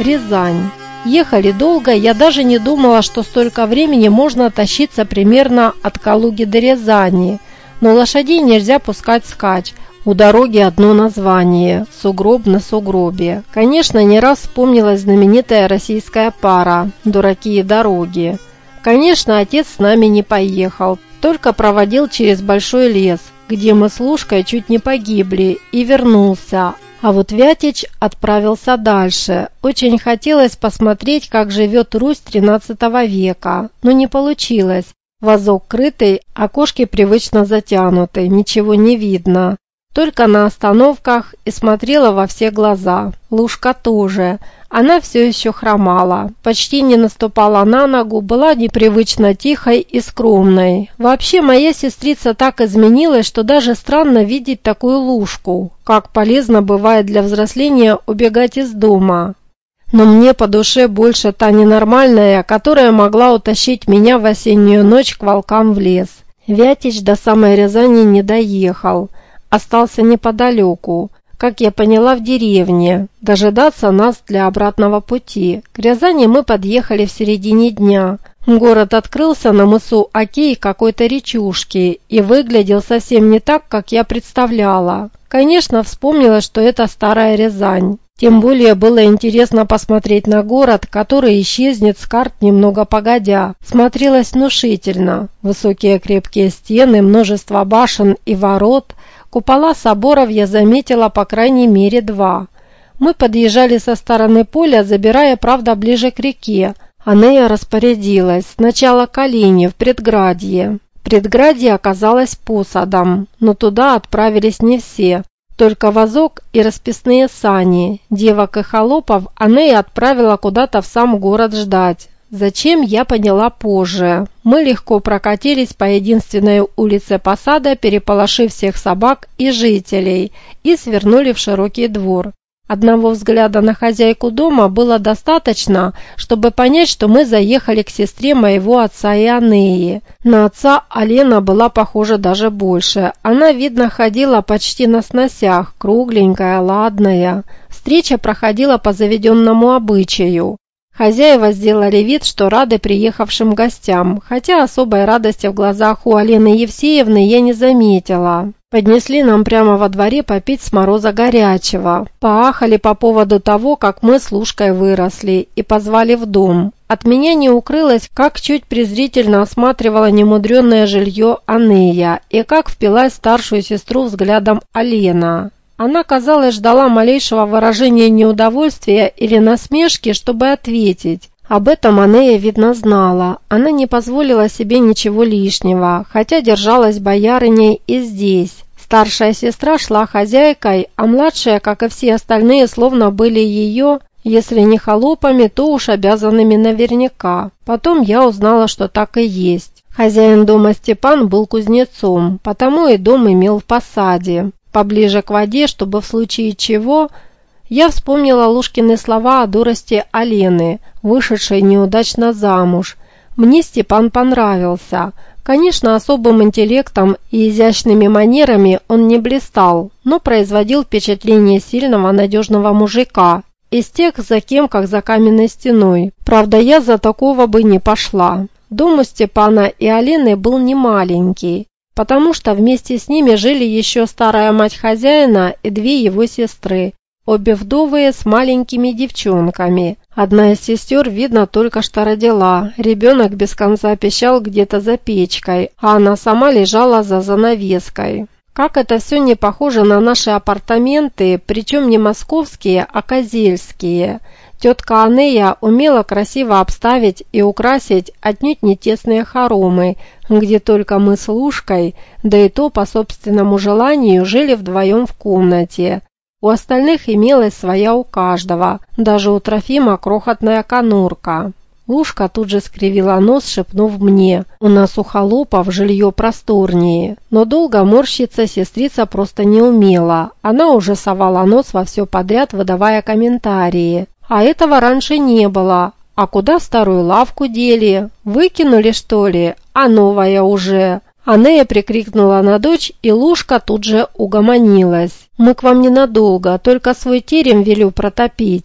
Рязань. Ехали долго, я даже не думала, что столько времени можно тащиться примерно от Калуги до Рязани. Но лошадей нельзя пускать скачь. У дороги одно название – сугроб на сугробе. Конечно, не раз вспомнилась знаменитая российская пара «Дураки и дороги». Конечно, отец с нами не поехал, только проводил через большой лес, где мы с Лушкой чуть не погибли, и вернулся. А вот Вятич отправился дальше. Очень хотелось посмотреть, как живет Русь XIII века, но не получилось. Вазок крытый, окошки привычно затянуты, ничего не видно. Только на остановках и смотрела во все глаза. Лушка тоже. Она все еще хромала, почти не наступала на ногу, была непривычно тихой и скромной. Вообще моя сестрица так изменилась, что даже странно видеть такую Лушку. Как полезно бывает для взросления убегать из дома. Но мне по душе больше та ненормальная, которая могла утащить меня в осеннюю ночь к волкам в лес. Вятич до самой Рязани не доехал. Остался неподалеку, как я поняла, в деревне, дожидаться нас для обратного пути. К Рязани мы подъехали в середине дня. Город открылся на мысу Окей какой-то речушки и выглядел совсем не так, как я представляла. Конечно, вспомнила, что это старая Рязань. Тем более было интересно посмотреть на город, который исчезнет с карт немного погодя. Смотрелось внушительно. Высокие крепкие стены, множество башен и ворот. Купола соборов я заметила по крайней мере 2. Мы подъезжали со стороны поля, забирая, правда, ближе к реке. Анея распорядилась. Сначала к Алине в предградье. Предградье оказалось посадом, но туда отправились не все. Только вазок и расписные сани. Девок и холопов Анея отправила куда-то в сам город ждать. Зачем, я поняла позже. Мы легко прокатились по единственной улице посада, переполошив всех собак и жителей, и свернули в широкий двор. Одного взгляда на хозяйку дома было достаточно, чтобы понять, что мы заехали к сестре моего отца и Анеи. На отца Алена была похожа даже больше. Она, видно, ходила почти на сносях, кругленькая, ладная. Встреча проходила по заведенному обычаю. Хозяева сделали вид, что рады приехавшим гостям, хотя особой радости в глазах у Алены Евсеевны я не заметила. Поднесли нам прямо во дворе попить с мороза горячего. Поахали по поводу того, как мы с Лушкой выросли, и позвали в дом. От меня не укрылось, как чуть презрительно осматривала немудренное жилье Анея, и как впилась в старшую сестру взглядом Алена. Она, казалось, ждала малейшего выражения неудовольствия или насмешки, чтобы ответить. Об этом Анея, видно, знала. Она не позволила себе ничего лишнего, хотя держалась боярыней и здесь. Старшая сестра шла хозяйкой, а младшая, как и все остальные, словно были ее, если не холопами, то уж обязанными наверняка. Потом я узнала, что так и есть. Хозяин дома Степан был кузнецом, потому и дом имел в посаде. Поближе к воде, чтобы в случае чего... Я вспомнила Лушкины слова о дурости Алены, вышедшей неудачно замуж. Мне Степан понравился. Конечно, особым интеллектом и изящными манерами он не блистал, но производил впечатление сильного, надежного мужика. Из тех, за кем, как за каменной стеной. Правда, я за такого бы не пошла. Дом у Степана и Алены был не маленький, потому что вместе с ними жили еще старая мать хозяина и 2 его сестры. Обе вдовые с маленькими девчонками. Одна из сестер, видно, только что родила. Ребенок без конца пищал где-то за печкой, а она сама лежала за занавеской. Как это все не похоже на наши апартаменты, причем не московские, а козельские. Тетка Анея умела красиво обставить и украсить отнюдь не тесные хоромы, где только мы с Лушкой, да и то по собственному желанию, жили вдвоем в комнате. У остальных имелась своя у каждого, даже у Трофима крохотная конурка. Лушка тут же скривила нос, шепнув мне: «У нас у холопов жилье просторнее». Но долго морщиться сестрица просто не умела. Она уже совала нос во все подряд, выдавая комментарии. «А этого раньше не было. А куда старую лавку дели? Выкинули, что ли? А новая уже?» Анея прикрикнула на дочь, и Лушка тут же угомонилась. «Мы к вам ненадолго, только свой терем велю протопить».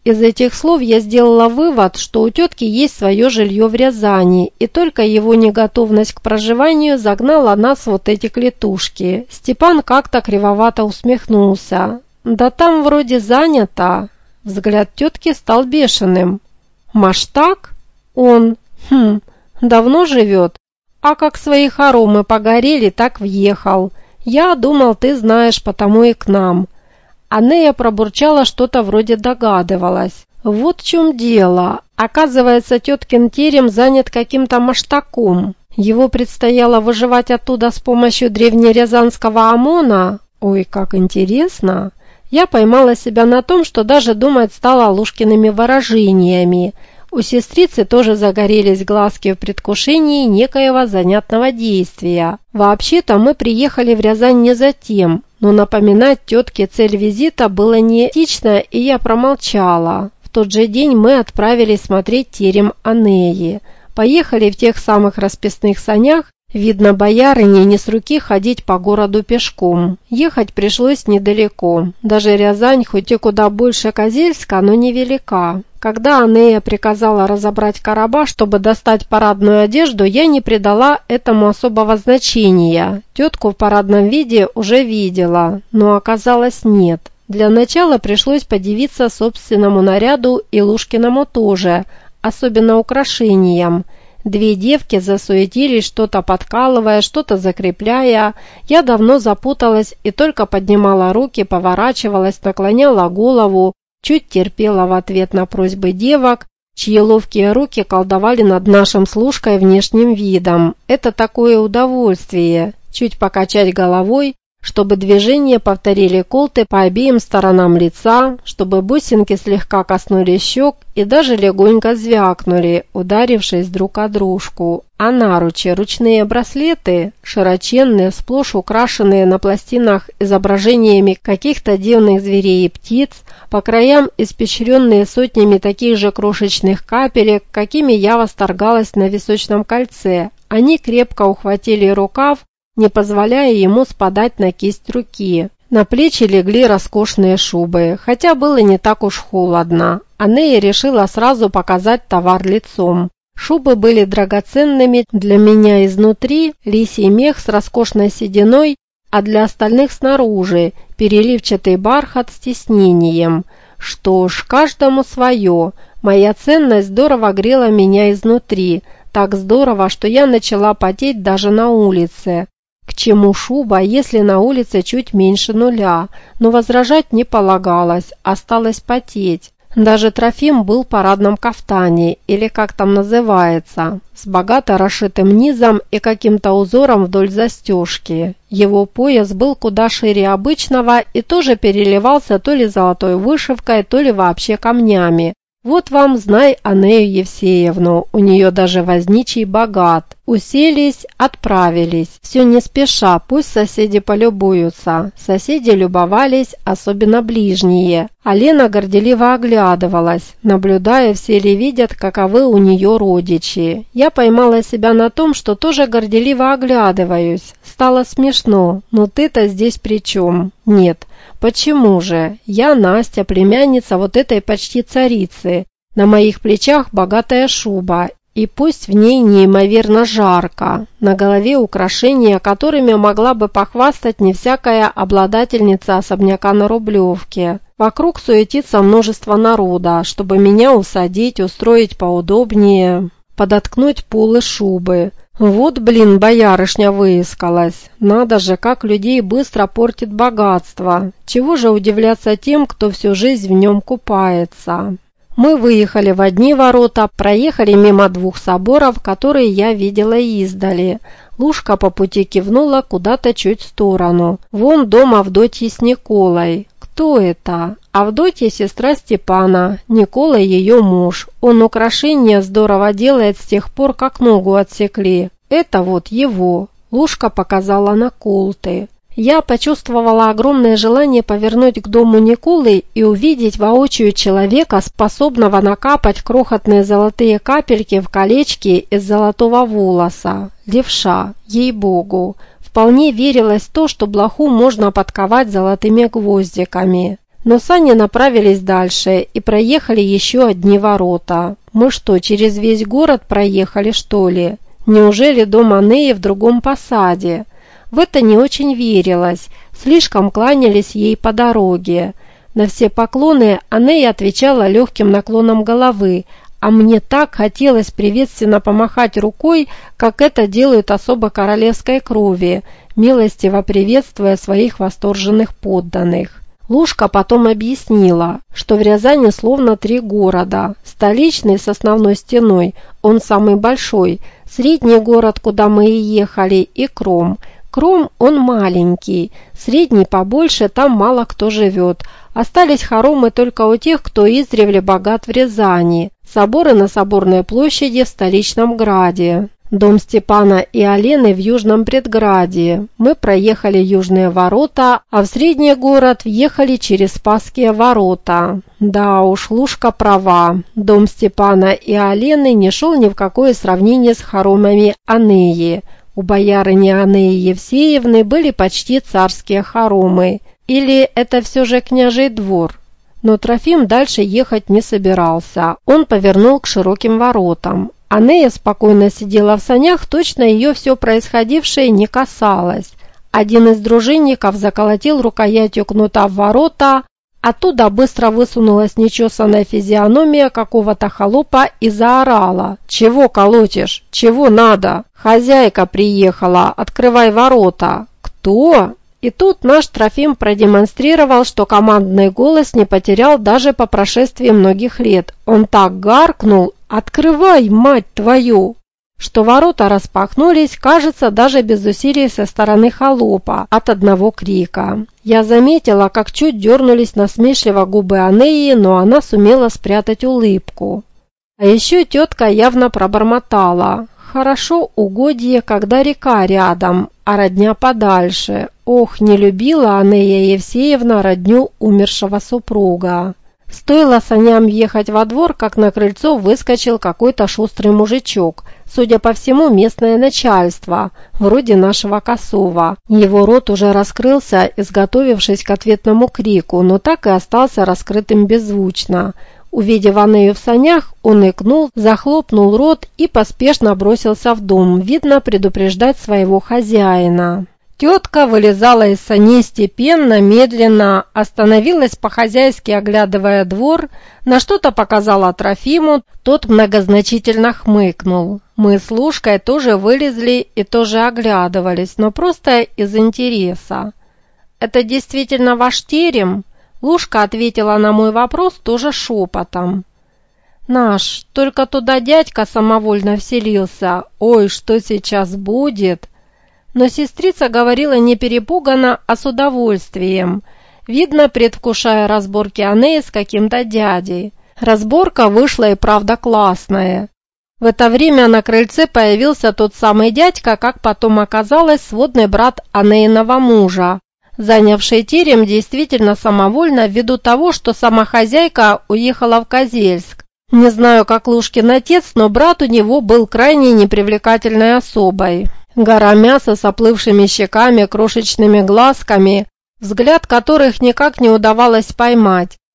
Из этих слов я сделала вывод, что у тетки есть свое жилье в Рязани, и только его неготовность к проживанию загнала нас в вот эти клетушки. Степан как-то кривовато усмехнулся. «Да там вроде занято». Взгляд тетки стал бешеным. «Маштак? Он, давно живет? А как свои хоромы погорели, так въехал. Я думал, ты знаешь, потому и к нам». Анея пробурчала что-то вроде догадывалась. Вот в чем дело. Оказывается, теткин терем занят каким-то маштаком. Его предстояло выживать оттуда с помощью древнерязанского ОМОНа. Ой, как интересно. Я поймала себя на том, что даже думать стала Лушкиными выражениями. У сестрицы тоже загорелись глазки в предвкушении некоего занятного действия. Вообще-то мы приехали в Рязань не за тем, но напоминать тетке цель визита было неэтично, и я промолчала. В тот же день мы отправились смотреть терем Анеи. Поехали в тех самых расписных санях. Видно, боярыне не с руки ходить по городу пешком. Ехать пришлось недалеко. Даже Рязань, хоть и куда больше Козельска, но невелика. Когда Анея приказала разобрать короба, чтобы достать парадную одежду, я не придала этому особого значения. Тетку в парадном виде уже видела, но оказалось нет. Для начала пришлось подивиться собственному наряду и Лушкиному тоже, особенно украшениям. Две девки засуетились, что-то подкалывая, что-то закрепляя. Я давно запуталась и только поднимала руки, поворачивалась, наклоняла голову, чуть терпела в ответ на просьбы девок, чьи ловкие руки колдовали над нашим с Лушкой внешним видом. Это такое удовольствие – чуть покачать головой, чтобы движения повторили колты по обеим сторонам лица, чтобы бусинки слегка коснулись щек и даже легонько звякнули, ударившись друг о дружку. А наручи, ручные браслеты, широченные, сплошь украшенные на пластинах изображениями каких-то дивных зверей и птиц, по краям испещренные сотнями таких же крошечных капелек, какими я восторгалась на височном кольце. Они крепко ухватили рукав, не позволяя ему спадать на кисть руки. На плечи легли роскошные шубы, хотя было не так уж холодно. Анея решила сразу показать товар лицом. Шубы были драгоценными для меня изнутри, лисий мех с роскошной сединой, а для остальных снаружи, переливчатый бархат с тиснением. Что ж, каждому свое. Моя ценность здорово грела меня изнутри, так здорово, что я начала потеть даже на улице. К чему шуба, если на улице чуть меньше нуля? Но возражать не полагалось, осталось потеть. Даже Трофим был в парадном кафтане, или как там называется, с богато расшитым низом и каким-то узором вдоль застежки. Его пояс был куда шире обычного и тоже переливался то ли золотой вышивкой, то ли вообще камнями. Вот вам, знай Анею Евсеевну, у нее даже возничий богат. Уселись, отправились. Все не спеша, пусть соседи полюбуются. Соседи любовались, особенно ближние. А Лена горделиво оглядывалась, наблюдая, все ли видят, каковы у нее родичи. Я поймала себя на том, что тоже горделиво оглядываюсь. Стало смешно, но ты-то здесь при чем? Нет. Почему же? Я Настя, племянница вот этой почти царицы. На моих плечах богатая шуба, и пусть в ней неимоверно жарко. На голове украшения, которыми могла бы похвастать не всякая обладательница особняка на Рублевке. Вокруг суетится множество народа, чтобы меня усадить, устроить поудобнее, подоткнуть полы шубы. Вот, блин, боярышня выискалась. Надо же, как людей быстро портит богатство. Чего же удивляться тем, кто всю жизнь в нем купается? Мы выехали в одни ворота, проехали мимо двух соборов, которые я видела издали. Лушка по пути кивнула куда-то чуть в сторону. Вон дом Авдотьи с Николой. Кто это? Авдотья – сестра Степана, Никола – ее муж. Он украшения здорово делает с тех пор, как ногу отсекли. Это вот его. Лушка показала на колты. Я почувствовала огромное желание повернуть к дому Николы и увидеть воочию человека, способного накапать крохотные золотые капельки в колечки из золотого волоса. Левша, ей-богу. Вполне верилось в то, что блоху можно подковать золотыми гвоздиками. Но сани направились дальше и проехали еще одни ворота. Мы что, через весь город проехали, что ли? Неужели дом Анеи в другом посаде? В это не очень верилось, слишком кланялись ей по дороге. На все поклоны Анея отвечала легким наклоном головы, а мне так хотелось приветственно помахать рукой, как это делают особо королевской крови, милостиво приветствуя своих восторженных подданных. Лушка потом объяснила, что в Рязани словно 3 города. Столичный с основной стеной, он самый большой, средний город, куда мы и ехали, и Кром. Кром он маленький, средний побольше, там мало кто живет. Остались хоромы только у тех, кто издревле богат в Рязани. Соборы на Соборной площади в столичном граде. Дом Степана и Алены в Южном предградии. Мы проехали Южные ворота, а в Средний город въехали через Спасские ворота. Да уж, Лушка права. Дом Степана и Алены не шел ни в какое сравнение с хоромами Анеи. У боярыни Анеи Евсеевны были почти царские хоромы. Или это все же княжий двор? Но Трофим дальше ехать не собирался. Он повернул к широким воротам. Анея спокойно сидела в санях, точно ее все происходившее не касалось. Один из дружинников заколотил рукоятью кнута в ворота, оттуда быстро высунулась нечесанная физиономия какого-то холопа и заорала: «Чего колотишь? Чего надо? Хозяйка приехала, открывай ворота!» «Кто?» И тут наш Трофим продемонстрировал, что командный голос не потерял даже по прошествии многих лет. Он так гаркнул: «Открывай, мать твою!», что ворота распахнулись, кажется, даже без усилий со стороны холопа от одного крика. Я заметила, как чуть дернулись насмешливо губы Анеи, но она сумела спрятать улыбку. А еще тетка явно пробормотала: «Хорошо угодье, когда река рядом, а родня подальше». Ох, не любила Анея Евсеевна родню умершего супруга. Стоило саням въехать во двор, как на крыльцо выскочил какой-то шустрый мужичок, судя по всему, местное начальство, вроде нашего Косова. Его рот уже раскрылся, изготовившись к ответному крику, но так и остался раскрытым беззвучно. Увидев Анею в санях, он икнул, захлопнул рот и поспешно бросился в дом, видно, предупреждать своего хозяина. Тетка вылезала из саней степенно, медленно, остановилась по-хозяйски, оглядывая двор, на что-то показала Трофиму, тот многозначительно хмыкнул. Мы с Лушкой тоже вылезли и тоже оглядывались, но просто из интереса. «Это действительно ваш терем?» Лушка ответила на мой вопрос тоже шепотом. «Наш, только туда дядька самовольно вселился. Ой, что сейчас будет?» Но сестрица говорила не перепуганно, а с удовольствием, видно, предвкушая разборки Анеи с каким-то дядей. Разборка вышла и правда классная. В это время на крыльце появился тот самый дядька, как потом оказалось, сводный брат Анеиного мужа, занявший терем действительно самовольно ввиду того, что сама хозяйка уехала в Козельск. Не знаю, как Лушкин отец, но брат у него был крайне непривлекательной особой. Гора мяса с оплывшими щеками, крошечными глазками, взгляд которых никак не удавалось поймать.